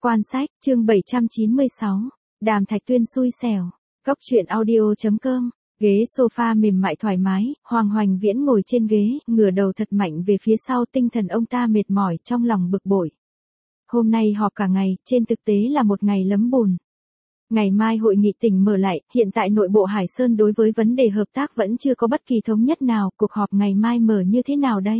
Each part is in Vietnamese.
Quan sách, chương 796. Đàm Thạch Tuyên xui xẻo. Cốc truyện audio.com. Ghế sofa mềm mại thoải mái, Hoàng Hoành Viễn ngồi trên ghế, ngửa đầu thật mạnh về phía sau, tinh thần ông ta mệt mỏi, trong lòng bực bội. Hôm nay họp cả ngày, trên thực tế là một ngày lấm bùn. Ngày mai hội nghị tỉnh mở lại, hiện tại nội bộ Hải Sơn đối với vấn đề hợp tác vẫn chưa có bất kỳ thống nhất nào, cuộc họp ngày mai mở như thế nào đây?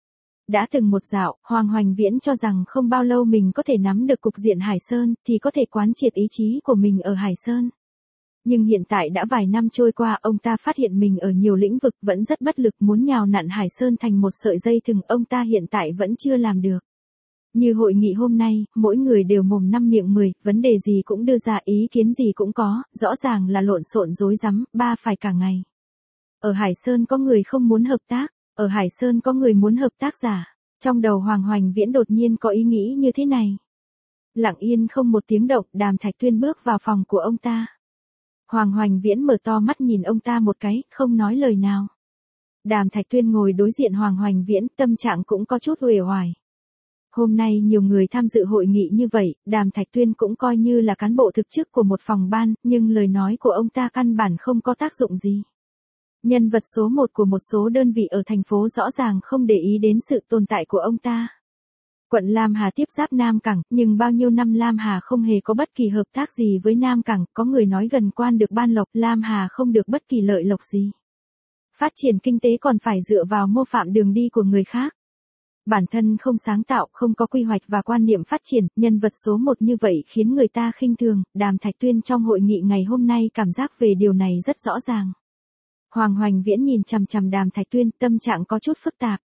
Đã từng một dạo, Hoàng Hoành Viễn cho rằng không bao lâu mình có thể nắm được cục diện Hải Sơn, thì có thể quán triệt ý chí của mình ở Hải Sơn. Nhưng hiện tại đã vài năm trôi qua, ông ta phát hiện mình ở nhiều lĩnh vực vẫn rất bất lực, muốn nhào nặn Hải Sơn thành một sợi dây thừng, ông ta hiện tại vẫn chưa làm được. Như hội nghị hôm nay, mỗi người đều mồm năm miệng 10, vấn đề gì cũng đưa ra, ý kiến gì cũng có, rõ ràng là lộn xộn rối rắm, phải cả ngày. Ở Hải Sơn có người không muốn hợp tác, ở Hải Sơn có người muốn hợp tác giả. Trong đầu Hoàng Hoành Viễn đột nhiên có ý nghĩ như thế này. Lặng yên không một tiếng động, Đàm Thạch Tuyên bước vào phòng của ông ta. Hoàng Hoành Viễn mở to mắt nhìn ông ta một cái, không nói lời nào. Đàm Thạch Tuyên ngồi đối diện Hoàng Hoành Viễn, tâm trạng cũng có chút uể oải. Hôm nay nhiều người tham dự hội nghị như vậy, Đàm Thạch Tuyên cũng coi như là cán bộ thực chức của một phòng ban, nhưng lời nói của ông ta căn bản không có tác dụng gì. Nhân vật số 1 của một số đơn vị ở thành phố rõ ràng không để ý đến sự tồn tại của ông ta. Quận Lam Hà tiếp giáp Nam Cảng, nhưng bao nhiêu năm Lam Hà không hề có bất kỳ hợp tác gì với Nam Cảng, có người nói gần quan được ban lộc, Lam Hà không được bất kỳ lợi lộc gì. Phát triển kinh tế còn phải dựa vào mô phạm đường đi của người khác. Bản thân không sáng tạo, không có quy hoạch và quan niệm phát triển, nhân vật số 1 như vậy khiến người ta khinh thường. Đàm Thạch Tuyên trong hội nghị ngày hôm nay cảm giác về điều này rất rõ ràng. Hoàng Hoành Viễn nhìn chằm chằm Đàm Thạch Tuyên, tâm trạng có chút phức tạp.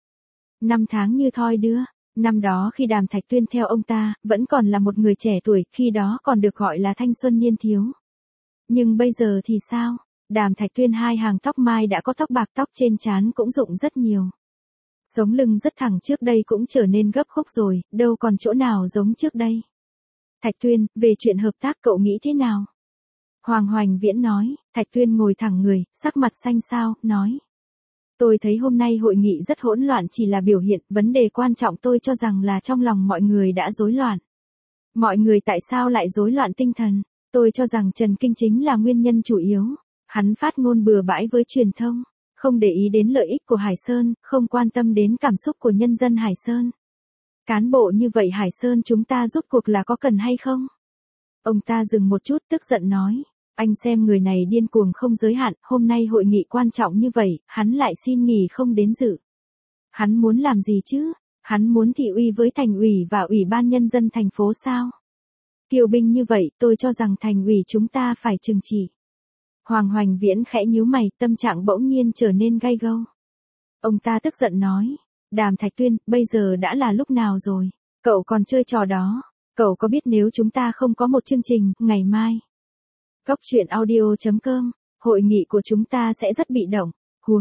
5 tháng như thoi đưa, năm đó khi Đàm Thạch Tuyên theo ông ta, vẫn còn là một người trẻ tuổi, khi đó còn được gọi là thanh xuân niên thiếu. Nhưng bây giờ thì sao? Đàm Thạch Tuyên hai hàng tóc mai đã có tóc bạc, tóc trên trán cũng rụng rất nhiều. Sống lưng rất thẳng, trước đây cũng trở nên gấp khúc rồi, đâu còn chỗ nào giống trước đây. Thạch Tuyên, về chuyện hợp tác cậu nghĩ thế nào? Hoàng Hoành Viễn nói. Thạch Tuyên ngồi thẳng người, sắc mặt xanh xao, nói. Tôi thấy hôm nay hội nghị rất hỗn loạn, chỉ là biểu hiện, vấn đề quan trọng tôi cho rằng là trong lòng mọi người đã rối loạn. Mọi người tại sao lại rối loạn tinh thần? Tôi cho rằng Trần Kinh chính là nguyên nhân chủ yếu. Hắn phát ngôn bừa bãi với truyền thông, không để ý đến lợi ích của Hải Sơn, không quan tâm đến cảm xúc của nhân dân Hải Sơn. Cán bộ như vậy Hải Sơn chúng ta rút cuộc là có cần hay không? Ông ta dừng một chút, tức giận nói. Anh xem người này điên cuồng không giới hạn, hôm nay hội nghị quan trọng như vậy, hắn lại xin nghỉ không đến dự. Hắn muốn làm gì chứ? Hắn muốn thị uy với thành ủy và ủy ban nhân dân thành phố sao? Kiều binh như vậy, tôi cho rằng thành ủy chúng ta phải trừng trị. Hoàng Hoành Viễn khẽ nhíu mày, tâm trạng bỗng nhiên trở nên gay gâu. Ông ta tức giận nói. Đàm Thạch Tuyên, bây giờ đã là lúc nào rồi? Cậu còn chơi trò đó. Cậu có biết nếu chúng ta không có một chương trình, ngày mai. Cốc truyện audio.com, hội nghị của chúng ta sẽ rất bị động.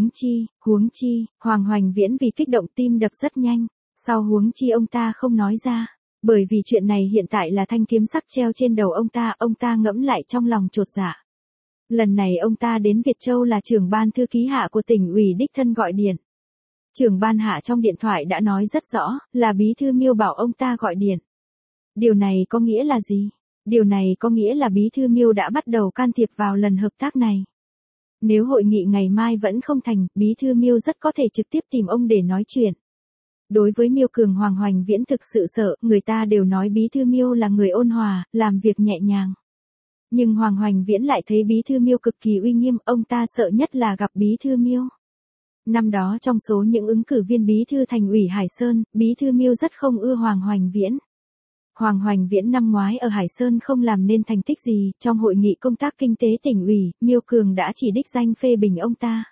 Huống chi, Hoàng Hoành Viễn vì kích động tim đập rất nhanh. Sau huống chi ông ta không nói ra. Bởi vì chuyện này hiện tại là thanh kiếm sắc treo trên đầu ông ta ngẫm lại trong lòng chột dạ. Lần này ông ta đến Việt Châu là trưởng ban thư ký hạ của tỉnh ủy đích thân gọi điện. Trưởng ban hạ trong điện thoại đã nói rất rõ, là bí thư Miêu bảo ông ta gọi điện. Điều này có nghĩa là gì? Điều này có nghĩa là bí thư Miêu đã bắt đầu can thiệp vào lần hợp tác này. Nếu hội nghị ngày mai vẫn không thành, bí thư Miêu rất có thể trực tiếp tìm ông để nói chuyện. Đối với Miêu Cường, Hoàng Hoành Viễn thực sự sợ, người ta đều nói bí thư Miêu là người ôn hòa, làm việc nhẹ nhàng. Nhưng Hoàng Hoành Viễn lại thấy bí thư Miêu cực kỳ uy nghiêm, ông ta sợ nhất là gặp bí thư Miêu. Năm đó trong số những ứng cử viên bí thư thành ủy Hải Sơn, bí thư Miêu rất không ưa Hoàng Hoành Viễn. Hoàng Hoành Viễn năm ngoái ở Hải Sơn không làm nên thành tích gì, trong hội nghị công tác kinh tế tỉnh ủy, Miêu Cường đã chỉ đích danh phê bình ông ta.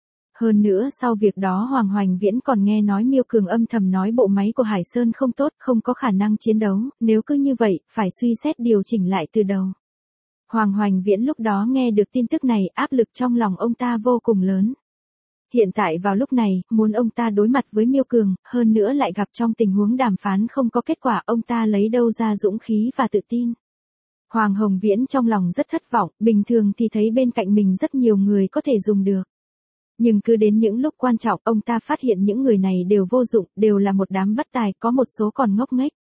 Hơn nữa sau việc đó Hoàng Hoành Viễn còn nghe nói Miêu Cường âm thầm nói bộ máy của Hải Sơn không tốt, không có khả năng chiến đấu, nếu cứ như vậy, phải suy xét điều chỉnh lại từ đầu. Hoàng Hoành Viễn lúc đó nghe được tin tức này, áp lực trong lòng ông ta vô cùng lớn. Hiện tại vào lúc này, muốn ông ta đối mặt với Miêu Cường, hơn nữa lại gặp trong tình huống đàm phán không có kết quả, ông ta lấy đâu ra dũng khí và tự tin. Hoàng Hồng Viễn trong lòng rất thất vọng, bình thường thì thấy bên cạnh mình rất nhiều người có thể dùng được. Nhưng cứ đến những lúc quan trọng, ông ta phát hiện những người này đều vô dụng, đều là một đám bất tài, có một số còn ngốc nghếch.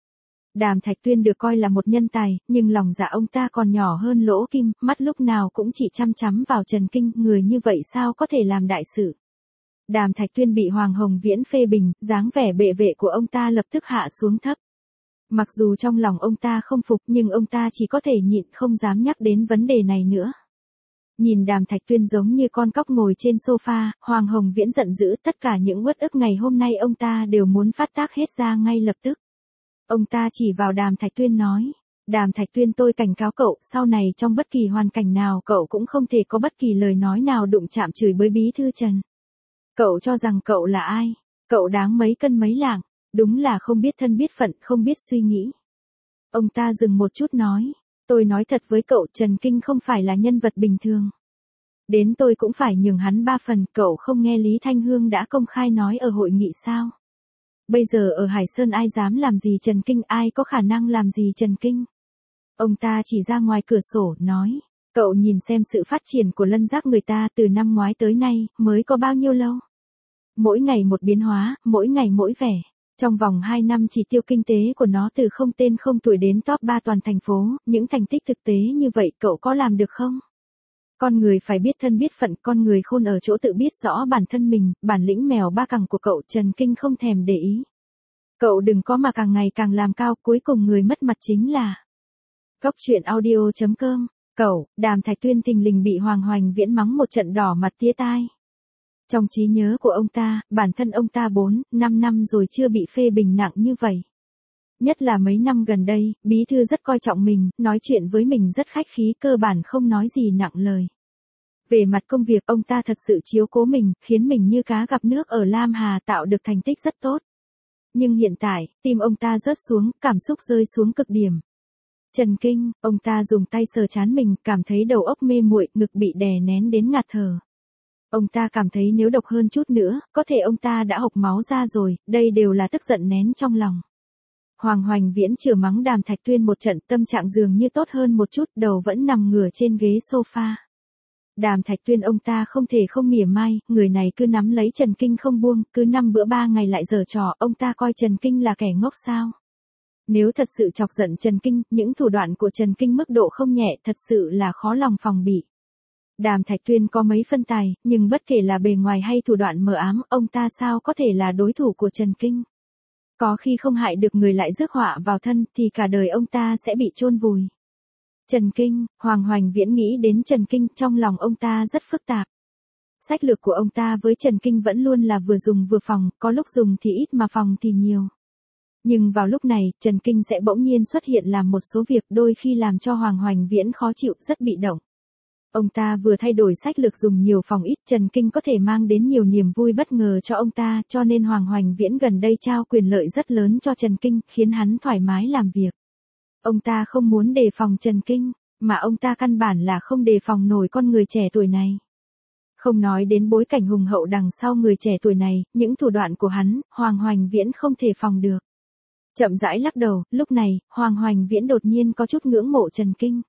Đàm Thạch Tuyên được coi là một nhân tài, nhưng lòng dạ ông ta còn nhỏ hơn lỗ kim, mắt lúc nào cũng chỉ chăm chăm vào Trần Kinh, người như vậy sao có thể làm đại sự. Đàm Thạch Tuyên bị Hoàng Hồng Viễn phê bình, dáng vẻ bệ vệ của ông ta lập tức hạ xuống thấp. Mặc dù trong lòng ông ta không phục nhưng ông ta chỉ có thể nhịn không dám nhắc đến vấn đề này nữa. Nhìn Đàm Thạch Tuyên giống như con cóc ngồi trên sofa, Hoàng Hồng Viễn giận dữ, tất cả những uất ức ngày hôm nay ông ta đều muốn phát tác hết ra ngay lập tức. Ông ta chỉ vào Đàm Thạch Tuyên nói, Đàm Thạch Tuyên, tôi cảnh cáo cậu, sau này trong bất kỳ hoàn cảnh nào cậu cũng không thể có bất kỳ lời nói nào đụng chạm chửi bới bí thư Trần. Cậu cho rằng cậu là ai? Cậu đáng mấy cân mấy lạng, đúng là không biết thân biết phận, không biết suy nghĩ. Ông ta dừng một chút nói, tôi nói thật với cậu, Trần Kinh không phải là nhân vật bình thường. Đến tôi cũng phải nhường hắn 3 phần, cậu không nghe Lý Thanh Hương đã công khai nói ở hội nghị sao? Bây giờ ở Hải Sơn ai dám làm gì Trần Kinh, ai có khả năng làm gì Trần Kinh? Ông ta chỉ ra ngoài cửa sổ, nói, cậu nhìn xem sự phát triển của Lân Giác người ta từ năm ngoái tới nay, mới có bao nhiêu lâu? Mỗi ngày một biến hóa, mỗi ngày mỗi vẻ. Trong vòng 2 năm chỉ tiêu kinh tế của nó từ không tên không tuổi đến top 3 toàn thành phố, những thành tích thực tế như vậy cậu có làm được không? Con người phải biết thân biết phận, con người khôn ở chỗ tự biết rõ bản thân mình, bản lĩnh mèo ba cẳng của cậu Trần Kinh không thèm để ý. Cậu đừng có mà càng ngày càng làm cao, cuối cùng người mất mặt chính là. Góc truyện audio.com, cậu, Đàm Thạch Tuyên thình lình bị Hoàng Hoành Viễn mắng một trận đỏ mặt tía tai. Trong trí nhớ của ông ta, bản thân ông ta 4-5 năm rồi chưa bị phê bình nặng như vậy. Nhất là mấy năm gần đây, bí thư rất coi trọng mình, nói chuyện với mình rất khách khí, cơ bản không nói gì nặng lời. Về mặt công việc ông ta thật sự chiếu cố mình, khiến mình như cá gặp nước ở Lam Hà, tạo được thành tích rất tốt. Nhưng hiện tại, tim ông ta rớt xuống, cảm xúc rơi xuống cực điểm. Trần Kinh, ông ta dùng tay sờ trán mình, cảm thấy đầu óc mê muội, ngực bị đè nén đến ngạt thở. Ông ta cảm thấy nếu độc hơn chút nữa, có thể ông ta đã hộc máu ra rồi, đây đều là tức giận nén trong lòng. Hoàng Hoành Viễn chửi mắng Đàm Thạch Tuyên một trận, tâm trạng dường như tốt hơn một chút, đầu vẫn nằm ngửa trên ghế sofa. Đàm Thạch Tuyên ông ta không thể không mỉa mai, người này cứ nắm lấy Trần Kinh không buông, cứ 5 bữa 3 ngày lại giở trò, ông ta coi Trần Kinh là kẻ ngốc sao? Nếu thật sự chọc giận Trần Kinh, những thủ đoạn của Trần Kinh mức độ không nhẹ, thật sự là khó lòng phòng bị. Đàm Thạch Tuyên có mấy phân tài, nhưng bất kể là bề ngoài hay thủ đoạn mờ ám, ông ta sao có thể là đối thủ của Trần Kinh? Có khi không hại được người lại rước họa vào thân, thì cả đời ông ta sẽ bị chôn vùi. Trần Kinh, Hoàng Hoành Viễn nghĩ đến Trần Kinh, trong lòng ông ta rất phức tạp. Sách lược của ông ta với Trần Kinh vẫn luôn là vừa dùng vừa phòng, có lúc dùng thì ít mà phòng thì nhiều. Nhưng vào lúc này, Trần Kinh sẽ bỗng nhiên xuất hiện làm một số việc đôi khi làm cho Hoàng Hoành Viễn khó chịu, rất bị động. Ông ta vừa thay đổi sách lược dùng nhiều phòng ít, Trần Kinh có thể mang đến nhiều niềm vui bất ngờ cho ông ta, cho nên Hoàng Hoành Viễn gần đây trao quyền lợi rất lớn cho Trần Kinh, khiến hắn thoải mái làm việc. Ông ta không muốn đề phòng Trần Kinh, mà ông ta căn bản là không đề phòng nổi con người trẻ tuổi này. Không nói đến bối cảnh hùng hậu đằng sau người trẻ tuổi này, những thủ đoạn của hắn, Hoàng Hoành Viễn không thể phòng được. Chậm rãi lắc đầu, lúc này, Hoàng Hoành Viễn đột nhiên có chút ngưỡng mộ Trần Kinh.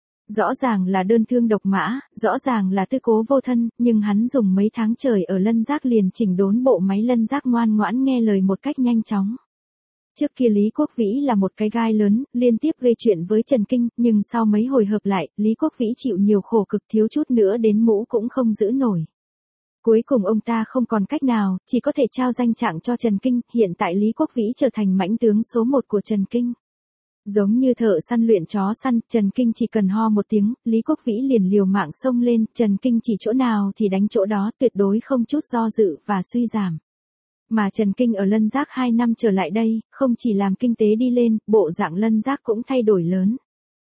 Rõ ràng là đơn thương độc mã, rõ ràng là tư cố vô thân, nhưng hắn dùng mấy tháng trời ở Lân Giác liền chỉnh đốn bộ máy Lân Giác ngoan ngoãn nghe lời một cách nhanh chóng. Trước kia Lý Quốc Vĩ là một cái gai lớn, liên tiếp gây chuyện với Trần Kinh, nhưng sau mấy hồi hợp lại, Lý Quốc Vĩ chịu nhiều khổ cực, thiếu chút nữa đến mũ cũng không giữ nổi. Cuối cùng ông ta không còn cách nào, chỉ có thể trao danh trạng cho Trần Kinh, hiện tại Lý Quốc Vĩ trở thành mãnh tướng số 1 của Trần Kinh. Giống như thợ săn luyện chó săn, Trần Kinh chỉ cần ho một tiếng, Lý Quốc Vĩ liền liều mạng xông lên, Trần Kinh chỉ chỗ nào thì đánh chỗ đó, tuyệt đối không chút do dự và suy giảm. Mà Trần Kinh ở Lân Giác 2 năm trở lại đây, không chỉ làm kinh tế đi lên, bộ dạng Lân Giác cũng thay đổi lớn.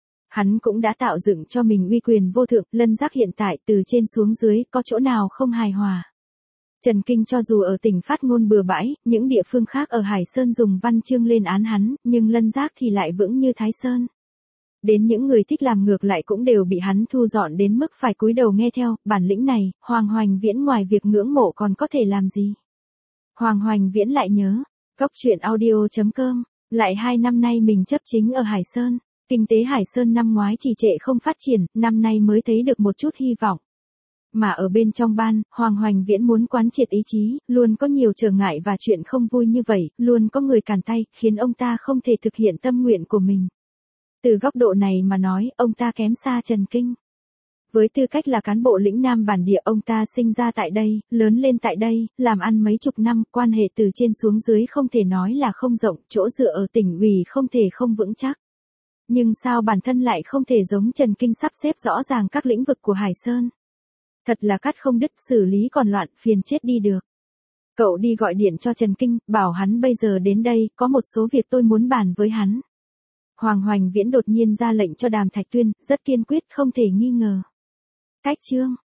Hắn cũng đã tạo dựng cho mình uy quyền vô thượng, Lân Giác hiện tại từ trên xuống dưới, có chỗ nào không hài hòa. Trần Kinh cho dù ở tỉnh phát ngôn bừa bãi, những địa phương khác ở Hải Sơn dùng văn chương lên án hắn, nhưng Lân Giác thì lại vững như Thái Sơn. Đến những người thích làm ngược lại cũng đều bị hắn thu dọn đến mức phải cúi đầu nghe theo, bản lĩnh này, Hoàng Hoành Viễn ngoài việc ngưỡng mộ còn có thể làm gì? Hoàng Hoành Viễn lại nhớ, góc truyện audio.com, lại 2 năm nay mình chấp chính ở Hải Sơn, kinh tế Hải Sơn năm ngoái trì trệ không phát triển, năm nay mới thấy được một chút hy vọng. Mà ở bên trong ban, Hoàng Hoành Viễn muốn quán triệt ý chí, luôn có nhiều trở ngại và chuyện không vui như vậy, luôn có người cản tay, khiến ông ta không thể thực hiện tâm nguyện của mình. Từ góc độ này mà nói, ông ta kém xa Trần Kinh. Với tư cách là cán bộ lĩnh Nam bản địa, ông ta sinh ra tại đây, lớn lên tại đây, làm ăn mấy chục năm, quan hệ từ trên xuống dưới không thể nói là không rộng, chỗ dựa ở tỉnh ủy không thể không vững chắc. Nhưng sao bản thân lại không thể giống Trần Kinh sắp xếp rõ ràng các lĩnh vực của Hải Sơn? Thật là cắt không đứt, xử lý còn loạn, phiền chết đi được. Cậu đi gọi điện cho Trần Kinh, bảo hắn bây giờ đến đây, có một số việc tôi muốn bàn với hắn. Hoàng Hoành Viễn đột nhiên ra lệnh cho Đàm Thạch Tuyên, rất kiên quyết, không thể nghi ngờ. Cách chương